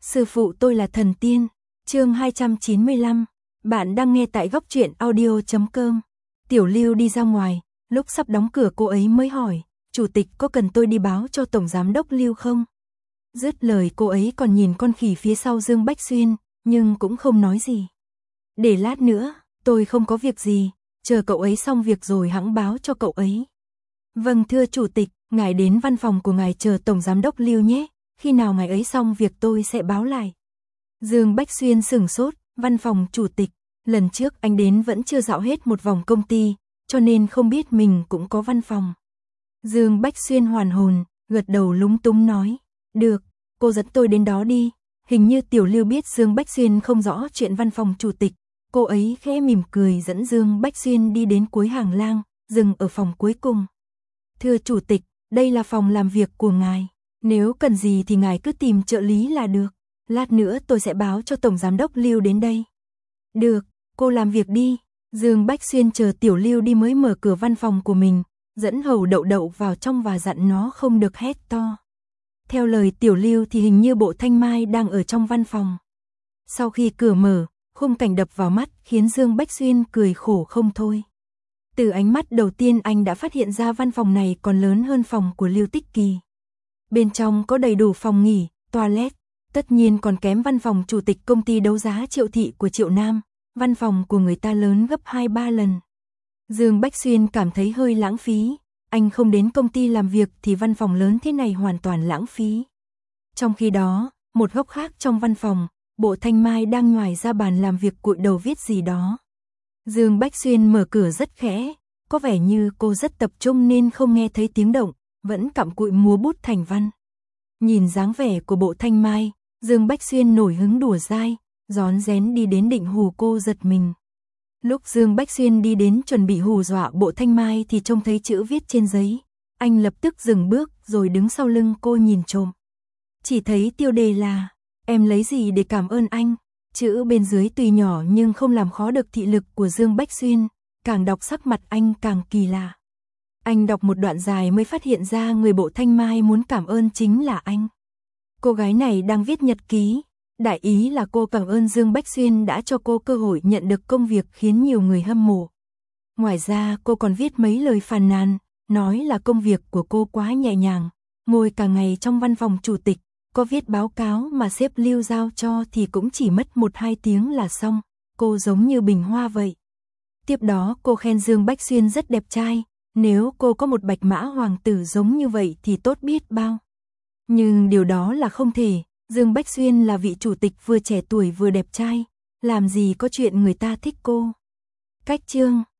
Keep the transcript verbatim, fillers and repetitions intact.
Sư phụ tôi là thần tiên. Chương hai trăm chín mươi lăm. Bạn đang nghe tại góc truyện audio chấm com. Tiểu Lưu đi ra ngoài, lúc sắp đóng cửa cô ấy mới hỏi, chủ tịch có cần tôi đi báo cho tổng giám đốc Lưu không? Dứt lời cô ấy còn nhìn con khỉ phía sau Dương Bách Xuyên, nhưng cũng không nói gì. Để lát nữa, tôi không có việc gì, chờ cậu ấy xong việc rồi hẵng báo cho cậu ấy. Vâng thưa chủ tịch, ngài đến văn phòng của ngài chờ tổng giám đốc Lưu nhé, khi nào ngài ấy xong việc tôi sẽ báo lại. Dương Bách Xuyên sửng sốt, văn phòng chủ tịch, lần trước anh đến vẫn chưa dạo hết một vòng công ty, cho nên không biết mình cũng có văn phòng. Dương Bách Xuyên hoàn hồn, gật đầu lúng túng nói, được, cô dẫn tôi đến đó đi. Hình như Tiểu Lưu biết Dương Bách Xuyên không rõ chuyện văn phòng chủ tịch, cô ấy khẽ mỉm cười dẫn Dương Bách Xuyên đi đến cuối hàng lang, dừng ở phòng cuối cùng. Thưa chủ tịch, đây là phòng làm việc của ngài, nếu cần gì thì ngài cứ tìm trợ lý là được, lát nữa tôi sẽ báo cho tổng giám đốc Lưu đến đây. Được, cô làm việc đi. Dương Bách Xuyên chờ Tiểu Lưu đi mới mở cửa văn phòng của mình, dẫn Hầu Đậu Đậu vào trong và dặn nó không được hét to. Theo lời Tiểu Lưu thì hình như Bộ Thanh Mai đang ở trong văn phòng. Sau khi cửa mở, khung cảnh đập vào mắt khiến Dương Bách Xuyên cười khổ không thôi. Từ ánh mắt đầu tiên anh đã phát hiện ra văn phòng này còn lớn hơn phòng của Lưu Tích Kỳ. Bên trong có đầy đủ phòng nghỉ, toilet, tất nhiên còn kém văn phòng chủ tịch công ty đấu giá Triệu Thị của Triệu Nam, văn phòng của người ta lớn gấp hai ba lần. Dương Bách Xuyên cảm thấy hơi lãng phí, anh không đến công ty làm việc thì văn phòng lớn thế này hoàn toàn lãng phí. Trong khi đó, một góc khác trong văn phòng, Bộ Thanh Mai đang ngoài ra bàn làm việc cụi đầu viết gì đó. Dương Bách Xuyên mở cửa rất khẽ, có vẻ như cô rất tập trung nên không nghe thấy tiếng động, vẫn cặm cụi múa bút thành văn. Nhìn dáng vẻ của Bộ Thanh Mai, Dương Bách Xuyên nổi hứng đùa dai, rón rén đi đến định hù cô giật mình. Lúc Dương Bách Xuyên đi đến chuẩn bị hù dọa Bộ Thanh Mai thì trông thấy chữ viết trên giấy, anh lập tức dừng bước rồi đứng sau lưng cô nhìn trộm. Chỉ thấy tiêu đề là, em lấy gì để cảm ơn anh? Chữ bên dưới tuy nhỏ nhưng không làm khó được thị lực của Dương Bách Xuyên, càng đọc sắc mặt anh càng kỳ lạ. Anh đọc một đoạn dài mới phát hiện ra người Bộ Thanh Mai muốn cảm ơn chính là anh. Cô gái này đang viết nhật ký, đại ý là cô cảm ơn Dương Bách Xuyên đã cho cô cơ hội nhận được công việc khiến nhiều người hâm mộ. Ngoài ra cô còn viết mấy lời phàn nàn, nói là công việc của cô quá nhẹ nhàng, ngồi cả ngày trong văn phòng chủ tịch, có viết báo cáo mà sếp Lưu giao cho thì cũng chỉ mất một hai tiếng là xong, cô giống như bình hoa vậy. Tiếp đó cô khen Dương Bách Xuyên rất đẹp trai, nếu cô có một bạch mã hoàng tử giống như vậy thì tốt biết bao. Nhưng điều đó là không thể, Dương Bách Xuyên là vị chủ tịch vừa trẻ tuổi vừa đẹp trai, làm gì có chuyện người ta thích cô. Cách chương